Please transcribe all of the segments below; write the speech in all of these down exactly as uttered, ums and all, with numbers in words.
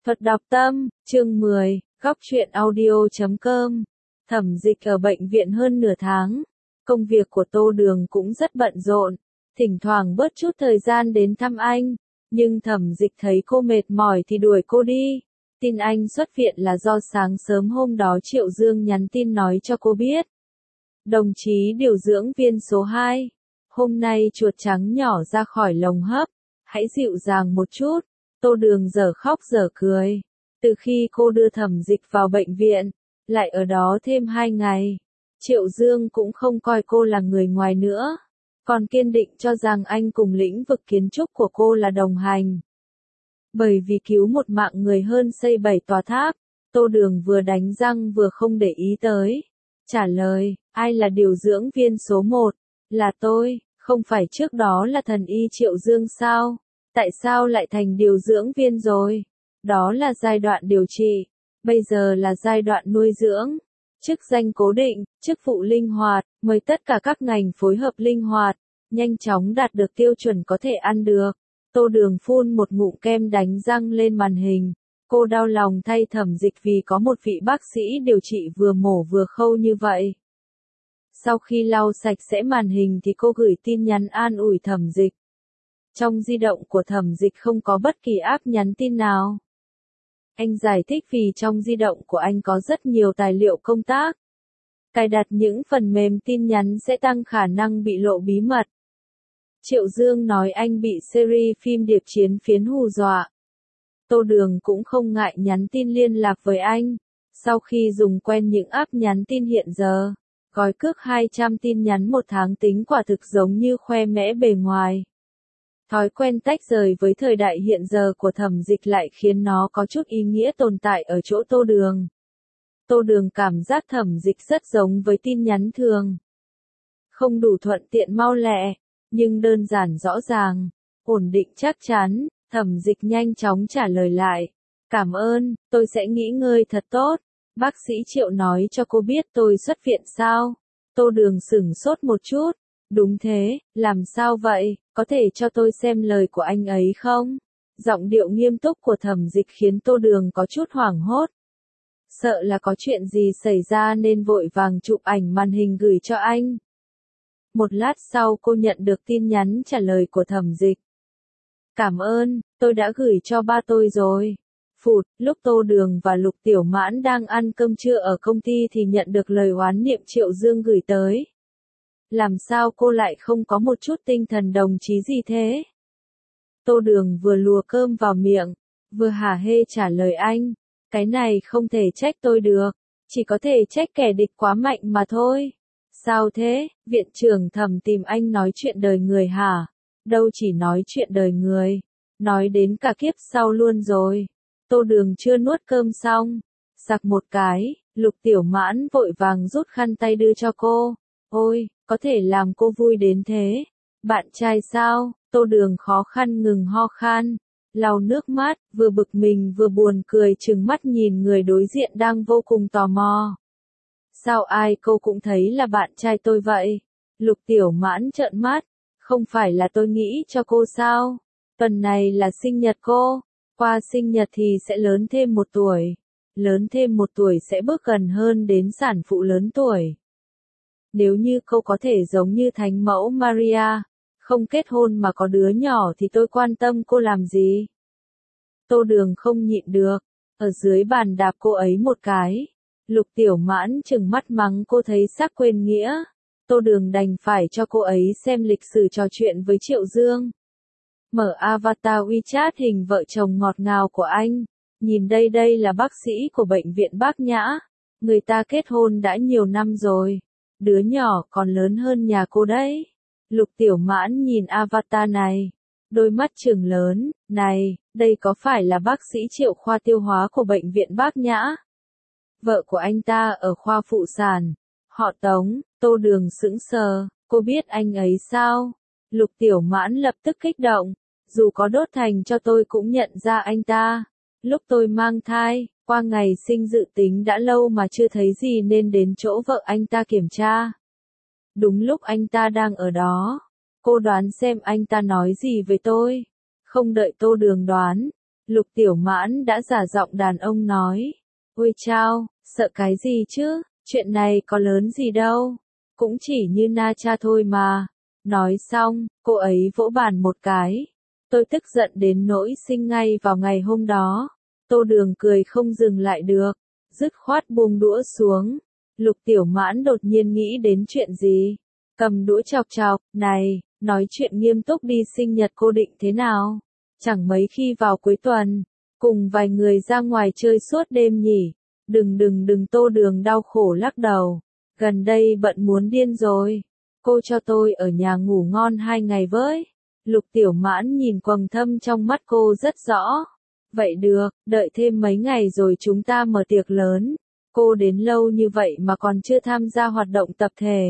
Thuật đọc tâm, chương mười, góc truyện audio chấm com. Thẩm Dịch ở bệnh viện hơn nửa tháng. Công việc của Tô Đường cũng rất bận rộn, thỉnh thoảng bớt chút thời gian đến thăm anh, nhưng Thẩm Dịch thấy cô mệt mỏi thì đuổi cô đi. Tin anh xuất viện là do sáng sớm hôm đó Triệu Dương nhắn tin nói cho cô biết. Đồng chí điều dưỡng viên số hai, hôm nay chuột trắng nhỏ ra khỏi lồng hấp, hãy dịu dàng một chút. Tô Đường dở khóc dở cười. Từ khi cô đưa Thẩm Dịch vào bệnh viện, lại ở đó thêm hai ngày, Triệu Dương cũng không coi cô là người ngoài nữa, còn kiên định cho rằng anh cùng lĩnh vực kiến trúc của cô là đồng hành. Bởi vì cứu một mạng người hơn xây bảy tòa tháp, Tô Đường vừa đánh răng vừa không để ý tới. Trả lời, ai là điều dưỡng viên số một? Là tôi, không phải trước đó là thần y Triệu Dương sao? Tại sao lại thành điều dưỡng viên rồi? Đó là giai đoạn điều trị, bây giờ là giai đoạn nuôi dưỡng. Chức danh cố định, chức vụ linh hoạt, mời tất cả các ngành phối hợp linh hoạt, nhanh chóng đạt được tiêu chuẩn có thể ăn được. Tô Đường phun một ngụm kem đánh răng lên màn hình. Cô đau lòng thay Thẩm Dịch vì có một vị bác sĩ điều trị vừa mổ vừa khâu như vậy. Sau khi lau sạch sẽ màn hình thì cô gửi tin nhắn an ủi Thẩm Dịch. Trong di động của Thẩm Dịch không có bất kỳ app nhắn tin nào. Anh giải thích vì trong di động của anh có rất nhiều tài liệu công tác. Cài đặt những phần mềm tin nhắn sẽ tăng khả năng bị lộ bí mật. Triệu Dương nói anh bị series phim Điệp Chiến Phiến hù dọa. Tô Đường cũng không ngại nhắn tin liên lạc với anh. Sau khi dùng quen những app nhắn tin hiện giờ, gói cước hai trăm tin nhắn một tháng tính quả thực giống như khoe mẽ bề ngoài. Thói quen tách rời với thời đại hiện giờ của Thẩm Dịch lại khiến nó có chút ý nghĩa tồn tại ở chỗ Tô Đường. Tô Đường cảm giác Thẩm Dịch rất giống với tin nhắn thường. Không đủ thuận tiện mau lẹ, nhưng đơn giản rõ ràng, ổn định chắc chắn. Thẩm Dịch nhanh chóng trả lời lại. Cảm ơn, tôi sẽ nghỉ ngơi thật tốt. Bác sĩ Triệu nói cho cô biết tôi xuất viện sao? Tô Đường sửng sốt một chút. Đúng thế, làm sao vậy, có thể cho tôi xem lời của anh ấy không? Giọng điệu nghiêm túc của Thẩm Dịch khiến Tô Đường có chút hoảng hốt. Sợ là có chuyện gì xảy ra nên vội vàng chụp ảnh màn hình gửi cho anh. Một lát sau cô nhận được tin nhắn trả lời của Thẩm Dịch. Cảm ơn, tôi đã gửi cho ba tôi rồi. Phụt, lúc Tô Đường và Lục Tiểu Mãn đang ăn cơm trưa ở công ty thì nhận được lời oán niệm Triệu Dương gửi tới. Làm sao cô lại không có một chút tinh thần đồng chí gì thế? Tô Đường vừa lùa cơm vào miệng, vừa hả hê trả lời anh. Cái này không thể trách tôi được, chỉ có thể trách kẻ địch quá mạnh mà thôi. Sao thế, viện trưởng Thẩm tìm anh nói chuyện đời người hả? Đâu chỉ nói chuyện đời người, nói đến cả kiếp sau luôn rồi. Tô Đường chưa nuốt cơm xong, sặc một cái, Lục Tiểu Mãn vội vàng rút khăn tay đưa cho cô. Ôi, có thể làm cô vui đến thế. Bạn trai sao? Tô Đường khó khăn ngừng ho khan, lau nước mắt, vừa bực mình vừa buồn cười trừng mắt nhìn người đối diện đang vô cùng tò mò. Sao ai cô cũng thấy là bạn trai tôi vậy? Lục Tiểu Mãn trợn mắt. Không phải là tôi nghĩ cho cô sao? Tuần này là sinh nhật cô, qua sinh nhật thì sẽ lớn thêm một tuổi. Lớn thêm một tuổi sẽ bước gần hơn đến sản phụ lớn tuổi. Nếu như cô có thể giống như Thánh mẫu Maria, không kết hôn mà có đứa nhỏ thì tôi quan tâm cô làm gì? Tô Đường không nhịn được, ở dưới bàn đạp cô ấy một cái. Lục Tiểu Mãn trừng mắt mắng cô thấy xác quên nghĩa. Tô Đường đành phải cho cô ấy xem lịch sử trò chuyện với Triệu Dương. Mở avatar WeChat hình vợ chồng ngọt ngào của anh. Nhìn đây đây là bác sĩ của bệnh viện Bác Nhã. Người ta kết hôn đã nhiều năm rồi. Đứa nhỏ còn lớn hơn nhà cô đấy. Lục Tiểu Mãn nhìn avatar này. Đôi mắt trừng lớn. Này, đây có phải là bác sĩ Triệu khoa tiêu hóa của bệnh viện Bác Nhã? Vợ của anh ta ở khoa phụ sản. Họ Tống. Tô Đường sững sờ, cô biết anh ấy sao? Lục Tiểu Mãn lập tức kích động, dù có đốt thành cho tôi cũng nhận ra anh ta. Lúc tôi mang thai, qua ngày sinh dự tính đã lâu mà chưa thấy gì nên đến chỗ vợ anh ta kiểm tra. Đúng lúc anh ta đang ở đó, cô đoán xem anh ta nói gì với tôi. Không đợi Tô Đường đoán, Lục Tiểu Mãn đã giả giọng đàn ông nói. Ôi chao, sợ cái gì chứ, chuyện này có lớn gì đâu, cũng chỉ như na cha thôi mà. Nói xong, cô ấy vỗ bàn một cái. Tôi tức giận đến nỗi sinh ngay vào ngày hôm đó. Tô Đường cười không dừng lại được, dứt khoát buông đũa xuống. Lục Tiểu Mãn đột nhiên nghĩ đến chuyện gì, cầm đũa chọc chọc, này, nói chuyện nghiêm túc đi, sinh nhật cô định thế nào? Chẳng mấy khi vào cuối tuần, cùng vài người ra ngoài chơi suốt đêm nhỉ? Đừng đừng đừng, Tô Đường đau khổ lắc đầu. Gần đây bận muốn điên rồi. Cô cho tôi ở nhà ngủ ngon hai ngày với. Lục Tiểu Mãn nhìn quầng thâm trong mắt cô rất rõ. Vậy được, đợi thêm mấy ngày rồi chúng ta mở tiệc lớn. Cô đến lâu như vậy mà còn chưa tham gia hoạt động tập thể.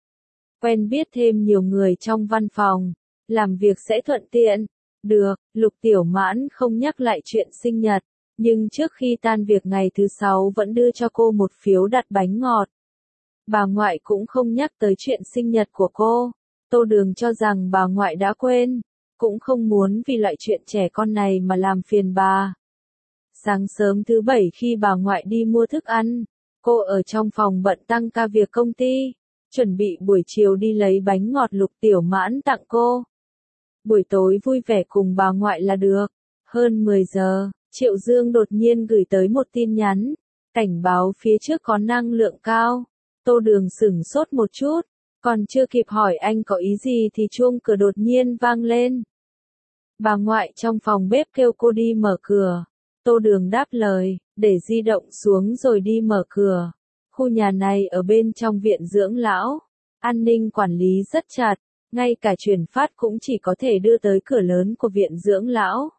Quen biết thêm nhiều người trong văn phòng, làm việc sẽ thuận tiện. Được, Lục Tiểu Mãn không nhắc lại chuyện sinh nhật, nhưng trước khi tan việc ngày thứ sáu vẫn đưa cho cô một phiếu đặt bánh ngọt. Bà ngoại cũng không nhắc tới chuyện sinh nhật của cô. Tô Đường cho rằng bà ngoại đã quên, cũng không muốn vì loại chuyện trẻ con này mà làm phiền bà. Sáng sớm thứ bảy khi bà ngoại đi mua thức ăn, cô ở trong phòng bận tăng ca việc công ty, chuẩn bị buổi chiều đi lấy bánh ngọt Lục Tiểu Mãn tặng cô. Buổi tối vui vẻ cùng bà ngoại là được. Hơn mười giờ, Triệu Dương đột nhiên gửi tới một tin nhắn, cảnh báo phía trước có năng lượng cao. Tô Đường sửng sốt một chút, còn chưa kịp hỏi anh có ý gì thì chuông cửa đột nhiên vang lên. Bà ngoại trong phòng bếp kêu cô đi mở cửa. Tô Đường đáp lời, để di động xuống rồi đi mở cửa. Khu nhà này ở bên trong viện dưỡng lão, an ninh quản lý rất chặt, ngay cả chuyển phát cũng chỉ có thể đưa tới cửa lớn của viện dưỡng lão.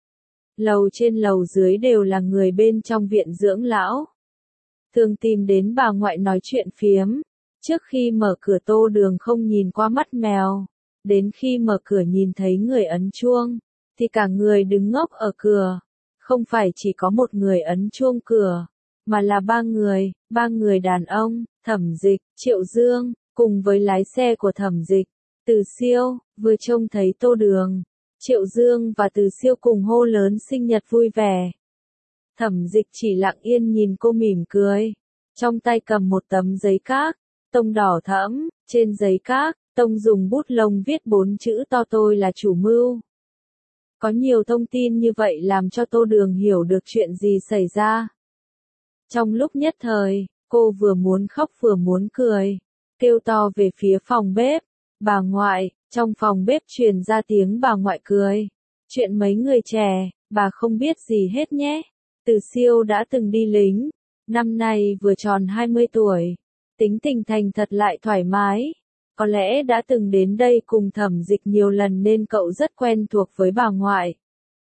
Lầu trên lầu dưới đều là người bên trong viện dưỡng lão, thường tìm đến bà ngoại nói chuyện phiếm. Trước khi mở cửa Tô Đường không nhìn qua mắt mèo, đến khi mở cửa nhìn thấy người ấn chuông, thì cả người đứng ngốc ở cửa. Không phải chỉ có một người ấn chuông cửa, mà là ba người, ba người đàn ông, Thẩm Dịch, Triệu Dương, cùng với lái xe của Thẩm Dịch, Từ Siêu. Vừa trông thấy Tô Đường, Triệu Dương và Từ Siêu cùng hô lớn sinh nhật vui vẻ. Thẩm Dịch chỉ lặng yên nhìn cô mỉm cười, trong tay cầm một tấm giấy các, tông đỏ thẫm, trên giấy các, tông dùng bút lông viết bốn chữ to tôi là chủ mưu. Có nhiều thông tin như vậy làm cho Tô Đường hiểu được chuyện gì xảy ra. Trong lúc nhất thời, cô vừa muốn khóc vừa muốn cười, kêu to về phía phòng bếp, bà ngoại. Trong phòng bếp truyền ra tiếng bà ngoại cười. Chuyện mấy người trẻ, bà không biết gì hết nhé. Từ Siêu đã từng đi lính, năm nay vừa tròn hai mươi tuổi, tính tình thành thật lại thoải mái. Có lẽ đã từng đến đây cùng Thẩm Dịch nhiều lần nên cậu rất quen thuộc với bà ngoại.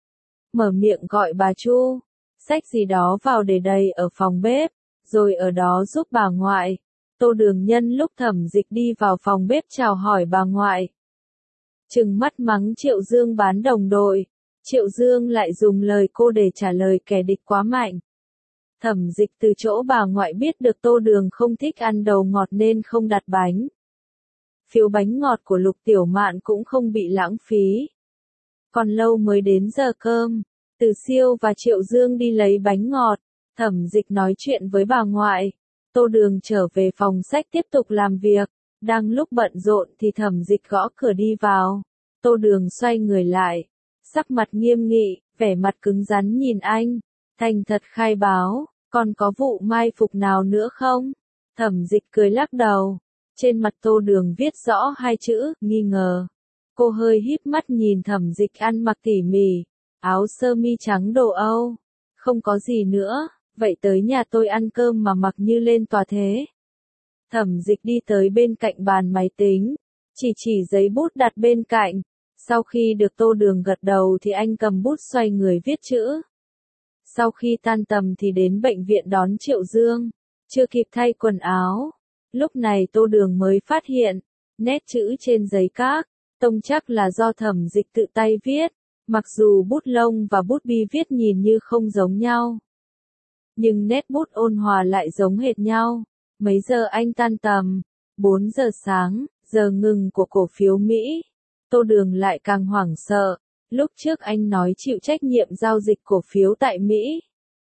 Mở miệng gọi bà Chu, xách gì đó vào để đầy ở phòng bếp, rồi ở đó giúp bà ngoại. Tô Đường nhân lúc Thẩm Dịch đi vào phòng bếp chào hỏi bà ngoại, trừng mắt mắng Triệu Dương bán đồng đội. Triệu Dương lại dùng lời cô để trả lời kẻ địch quá mạnh. Thẩm Dịch từ chỗ bà ngoại biết được Tô Đường không thích ăn đầu ngọt nên không đặt bánh. Phiếu bánh ngọt của Lục Tiểu Mạn cũng không bị lãng phí. Còn lâu mới đến giờ cơm, Từ Siêu và Triệu Dương đi lấy bánh ngọt. Thẩm Dịch nói chuyện với bà ngoại. Tô Đường trở về phòng sách tiếp tục làm việc. Đang lúc bận rộn thì Thẩm Dịch gõ cửa đi vào. Tô Đường xoay người lại, sắc mặt nghiêm nghị, vẻ mặt cứng rắn nhìn anh, thành thật khai báo, còn có vụ mai phục nào nữa không? Thẩm Dịch cười lắc đầu, trên mặt Tô Đường viết rõ hai chữ, nghi ngờ. Cô hơi híp mắt nhìn Thẩm Dịch ăn mặc tỉ mỉ, áo sơ mi trắng đồ Âu. Không có gì nữa, vậy tới nhà tôi ăn cơm mà mặc như lên tòa thế. Thẩm Dịch đi tới bên cạnh bàn máy tính, chỉ chỉ giấy bút đặt bên cạnh. Sau khi được Tô Đường gật đầu thì anh cầm bút xoay người viết chữ. Sau khi tan tầm thì đến bệnh viện đón Triệu Dương, chưa kịp thay quần áo. Lúc này Tô Đường mới phát hiện, nét chữ trên giấy các, tông chắc là do Thẩm Dịch tự tay viết, mặc dù bút lông và bút bi viết nhìn như không giống nhau. Nhưng nét bút ôn hòa lại giống hệt nhau. Mấy giờ anh tan tầm? bốn giờ sáng, giờ ngừng của cổ phiếu Mỹ. Tô Đường lại càng hoảng sợ, Lúc trước anh nói chịu trách nhiệm giao dịch cổ phiếu tại Mỹ.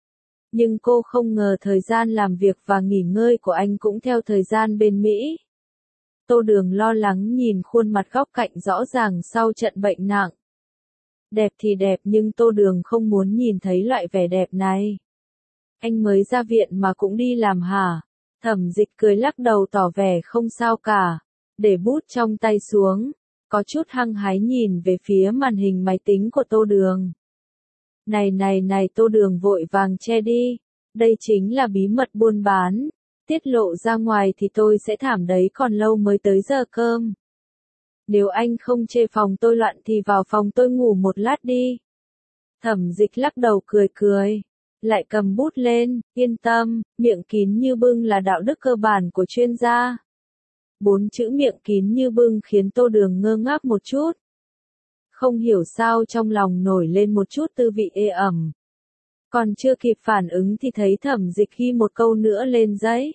Nhưng cô không ngờ thời gian làm việc và nghỉ ngơi của anh cũng theo thời gian bên Mỹ. Tô Đường lo lắng nhìn khuôn mặt góc cạnh rõ ràng sau trận bệnh nặng. Đẹp thì đẹp nhưng Tô Đường không muốn nhìn thấy loại vẻ đẹp này. Anh mới ra viện mà cũng đi làm hả? Thẩm Dịch cười lắc đầu tỏ vẻ không sao cả. Để bút trong tay xuống. Có chút hăng hái nhìn về phía màn hình máy tính của Tô Đường. Này này này Tô Đường vội vàng che đi. Đây chính là bí mật buôn bán. Tiết lộ ra ngoài thì tôi sẽ thảm đấy còn lâu mới tới giờ cơm. Nếu anh không chê phòng tôi loạn thì vào phòng tôi ngủ một lát đi. Thẩm Dịch lắc đầu cười cười. Lại cầm bút lên, yên tâm, miệng kín như bưng là đạo đức cơ bản của chuyên gia. Bốn chữ miệng kín như bưng khiến Tô Đường ngơ ngác một chút. Không hiểu sao trong lòng nổi lên một chút tư vị ê ẩm. Còn chưa kịp phản ứng thì thấy Thẩm Dịch ghi một câu nữa lên giấy.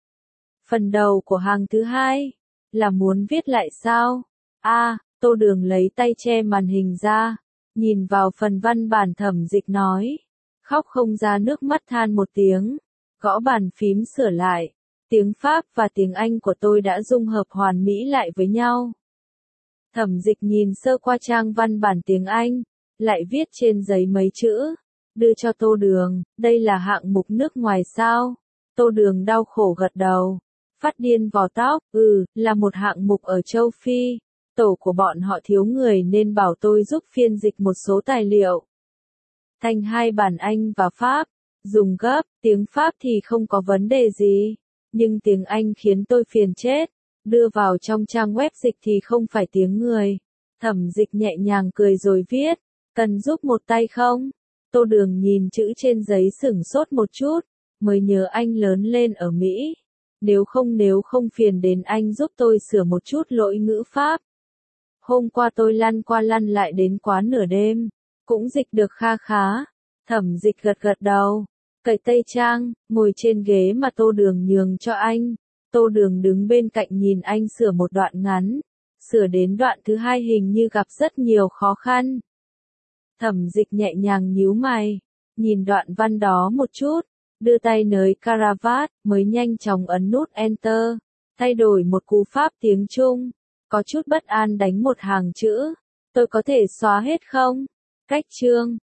Phần đầu của hàng thứ hai, là muốn viết lại sao? A, à, Tô Đường lấy tay che màn hình ra, nhìn vào phần văn bản Thẩm Dịch nói. Khóc không ra nước mắt than một tiếng, gõ bàn phím sửa lại. Tiếng Pháp và tiếng Anh của tôi đã dung hợp hoàn mỹ lại với nhau. Thẩm Dịch nhìn sơ qua trang văn bản tiếng Anh, lại viết trên giấy mấy chữ, đưa cho Tô Đường, đây là hạng mục nước ngoài sao? Tô Đường đau khổ gật đầu, phát điên vò tóc, ừ, là một hạng mục ở châu Phi, tổ của bọn họ thiếu người nên bảo tôi giúp phiên dịch một số tài liệu. Thành hai bản Anh và Pháp, dùng gấp, tiếng Pháp thì không có vấn đề gì. Nhưng tiếng Anh khiến tôi phiền chết, đưa vào trong trang web dịch thì không phải tiếng người. Thẩm Dịch nhẹ nhàng cười rồi viết, cần giúp một tay không? Tô Đường nhìn chữ trên giấy sửng sốt một chút, mới nhớ anh lớn lên ở Mỹ. Nếu không nếu không phiền đến anh giúp tôi sửa một chút lỗi ngữ Pháp. Hôm qua tôi lăn qua lăn lại đến quá nửa đêm, cũng dịch được kha khá. Thẩm Dịch gật gật đầu. Cởi tây trang, ngồi trên ghế mà Tô Đường nhường cho anh. Tô Đường đứng bên cạnh nhìn anh sửa một đoạn ngắn. Sửa đến đoạn thứ hai hình như gặp rất nhiều khó khăn. Thẩm Dịch nhẹ nhàng nhíu mày, nhìn đoạn văn đó một chút, đưa tay nới caravat, mới nhanh chóng ấn nút Enter, thay đổi một cú pháp tiếng Trung. Có chút bất an đánh một hàng chữ. Tôi có thể xóa hết không? Cách chương